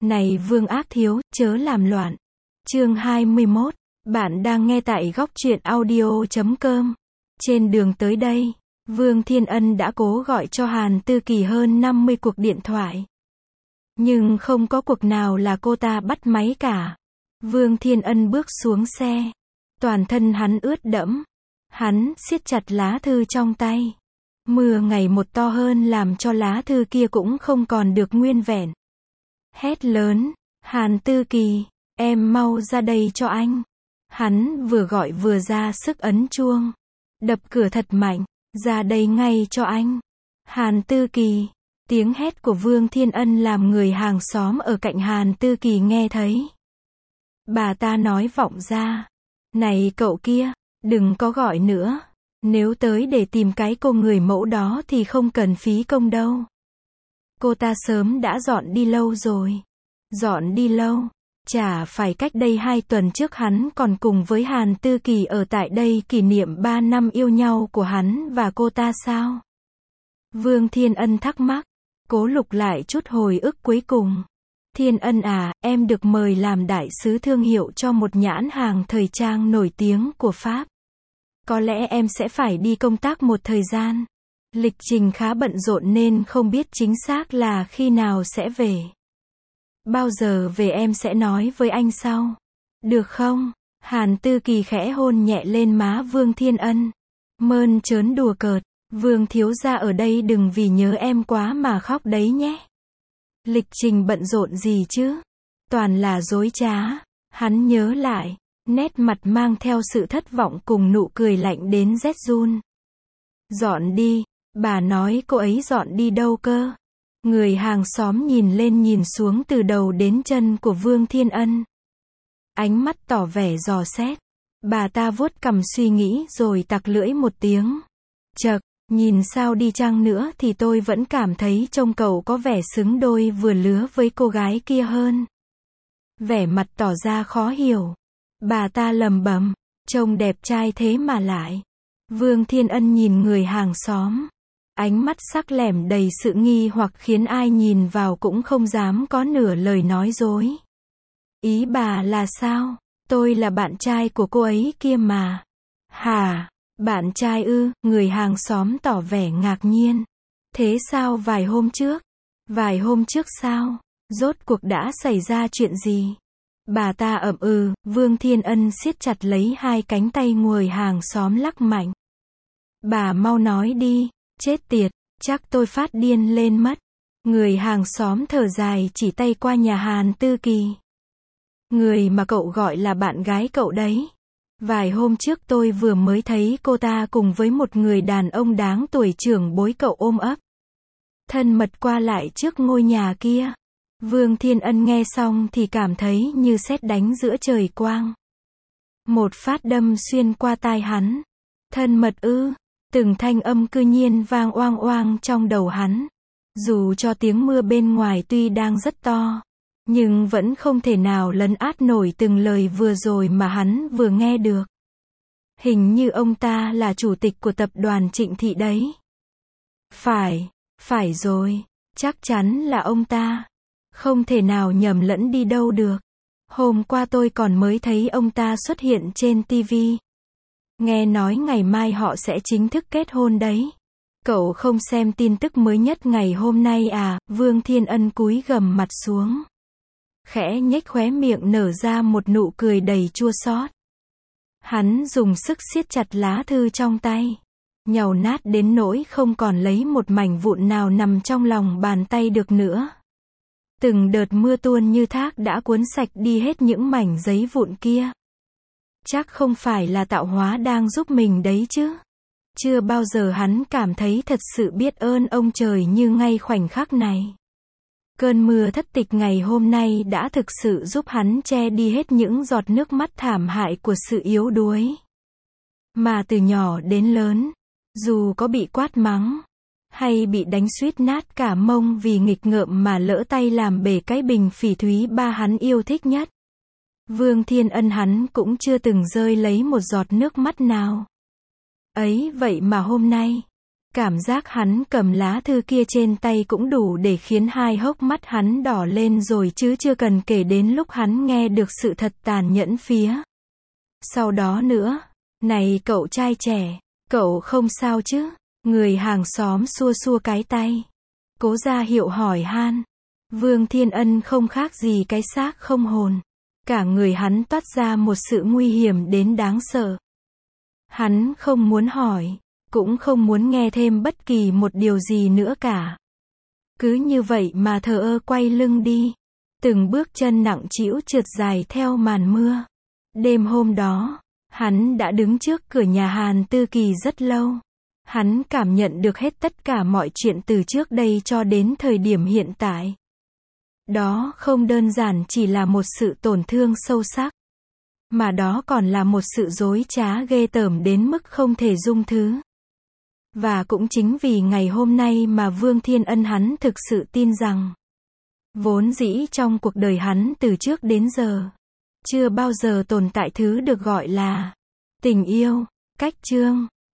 Này Vương Ác Thiếu, chớ làm loạn. Chương 21. Bạn đang nghe tại góc truyện audio.com. Trên đường tới đây, Vương Thiên Ân đã cố gọi cho Hàn Tư Kỳ hơn 50 cuộc điện thoại. Nhưng không có cuộc nào là cô ta bắt máy cả. Vương Thiên Ân bước xuống xe. Toàn thân hắn ướt đẫm. Hắn siết chặt lá thư trong tay. Mưa ngày một to hơn làm cho lá thư kia cũng không còn được nguyên vẹn. Hét lớn, Hàn Tư Kỳ, em mau ra đây cho anh. Hắn vừa gọi vừa ra sức ấn chuông. Đập cửa thật mạnh, ra đây ngay cho anh. Hàn Tư Kỳ, tiếng hét của Vương Thiên Ân làm người hàng xóm ở cạnh Hàn Tư Kỳ nghe thấy. Bà ta nói vọng ra, này cậu kia, đừng có gọi nữa. Nếu tới để tìm cái cô người mẫu đó thì không cần phí công đâu. Cô ta sớm đã dọn đi lâu rồi. Dọn đi lâu? Chả phải cách đây 2 tuần trước hắn còn cùng với Hàn Tư Kỳ ở tại đây kỷ niệm 3 năm yêu nhau của hắn và cô ta sao? Vương Thiên Ân thắc mắc, cố lục lại chút hồi ức cuối cùng. Thiên Ân à, em được mời làm đại sứ thương hiệu cho một nhãn hàng thời trang nổi tiếng của Pháp. Có lẽ em sẽ phải đi công tác một thời gian. Lịch trình khá bận rộn nên không biết chính xác là khi nào sẽ về. Bao giờ về em sẽ nói với anh sau. Được không? Hàn Tư Kỳ khẽ hôn nhẹ lên má Vương Thiên Ân. Mơn trớn đùa cợt. Vương thiếu gia ở đây đừng vì nhớ em quá mà khóc đấy nhé. Lịch trình bận rộn gì chứ? Toàn là dối trá. Hắn nhớ lại. Nét mặt mang theo sự thất vọng cùng nụ cười lạnh đến rét run. Dọn đi. Bà nói cô ấy dọn đi đâu cơ? Người hàng xóm nhìn lên nhìn xuống từ đầu đến chân của Vương Thiên Ân. Ánh mắt tỏ vẻ dò xét. Bà ta vuốt cằm suy nghĩ rồi tặc lưỡi một tiếng. Chậc, nhìn sao đi chăng nữa thì tôi vẫn cảm thấy trông cậu có vẻ xứng đôi vừa lứa với cô gái kia hơn. Vẻ mặt tỏ ra khó hiểu. Bà ta lẩm bẩm, trông đẹp trai thế mà lại. Vương Thiên Ân nhìn người hàng xóm. Ánh mắt sắc lẻm đầy sự nghi hoặc khiến ai nhìn vào cũng không dám có nửa lời nói dối. Ý bà là sao? Tôi là bạn trai của cô ấy kia mà. Hả? Bạn trai ư? Người hàng xóm tỏ vẻ ngạc nhiên. Thế sao vài hôm trước? Vài hôm trước sao? Rốt cuộc đã xảy ra chuyện gì? Bà ta ậm ừ. Vương Thiên Ân siết chặt lấy hai cánh tay người hàng xóm lắc mạnh. Bà mau nói đi. Chết tiệt, chắc tôi phát điên lên mất. Người hàng xóm thở dài chỉ tay qua nhà Hàn Tư Kỳ. Người mà cậu gọi là bạn gái cậu đấy. Vài hôm trước tôi vừa mới thấy cô ta cùng với một người đàn ông đáng tuổi trưởng bối cậu ôm ấp. Thân mật qua lại trước ngôi nhà kia. Vương Thiên Ân nghe xong thì cảm thấy như sét đánh giữa trời quang. Một phát đâm xuyên qua tai hắn. Thân mật ư? Từng thanh âm cư nhiên vang oang oang trong đầu hắn. Dù cho tiếng mưa bên ngoài tuy đang rất to, nhưng vẫn không thể nào lấn át nổi từng lời vừa rồi mà hắn vừa nghe được. Hình như ông ta là chủ tịch của tập đoàn Trịnh Thị đấy. Phải rồi, chắc chắn là ông ta. Không thể nào nhầm lẫn đi đâu được. Hôm qua tôi còn mới thấy ông ta xuất hiện trên TV. Nghe nói ngày mai họ sẽ chính thức kết hôn đấy. Cậu không xem tin tức mới nhất ngày hôm nay à? Vương Thiên Ân cúi gằm mặt xuống. Khẽ nhếch khóe miệng nở ra một nụ cười đầy chua xót. Hắn dùng sức siết chặt lá thư trong tay. Nhàu nát đến nỗi không còn lấy một mảnh vụn nào nằm trong lòng bàn tay được nữa. Từng đợt mưa tuôn như thác đã cuốn sạch đi hết những mảnh giấy vụn kia. Chắc không phải là tạo hóa đang giúp mình đấy chứ. Chưa bao giờ hắn cảm thấy thật sự biết ơn ông trời như ngay khoảnh khắc này. Cơn mưa thất tịch ngày hôm nay đã thực sự giúp hắn che đi hết những giọt nước mắt thảm hại của sự yếu đuối. Mà từ nhỏ đến lớn, dù có bị quát mắng, hay bị đánh suýt nát cả mông vì nghịch ngợm mà lỡ tay làm bể cái bình phỉ thúy ba hắn yêu thích nhất, Vương Thiên Ân hắn cũng chưa từng rơi lấy một giọt nước mắt nào. Ấy vậy mà hôm nay, Cảm giác hắn cầm lá thư kia trên tay cũng đủ để khiến hai hốc mắt hắn đỏ lên rồi chứ chưa cần kể đến lúc hắn nghe được sự thật tàn nhẫn phía sau đó nữa. Này cậu trai trẻ, cậu không sao chứ? Người hàng xóm xua xua cái tay. Cố ra hiệu hỏi han. Vương Thiên Ân không khác gì cái xác không hồn. Cả người hắn toát ra một sự nguy hiểm đến đáng sợ. Hắn không muốn hỏi, cũng không muốn nghe thêm bất kỳ một điều gì nữa cả. Cứ như vậy mà thờ ơ quay lưng đi. Từng bước chân nặng trĩu trượt dài theo màn mưa. Đêm hôm đó, hắn đã đứng trước cửa nhà Hàn Tư Kỳ rất lâu. Hắn cảm nhận được hết tất cả mọi chuyện từ trước đây cho đến thời điểm hiện tại. Đó không đơn giản chỉ là một sự tổn thương sâu sắc, mà đó còn là một sự dối trá ghê tởm đến mức không thể dung thứ. Và cũng chính vì ngày hôm nay mà Vương Thiên Ân hắn thực sự tin rằng, vốn dĩ trong cuộc đời hắn từ trước đến giờ, chưa bao giờ tồn tại thứ được gọi là tình yêu. Cách chương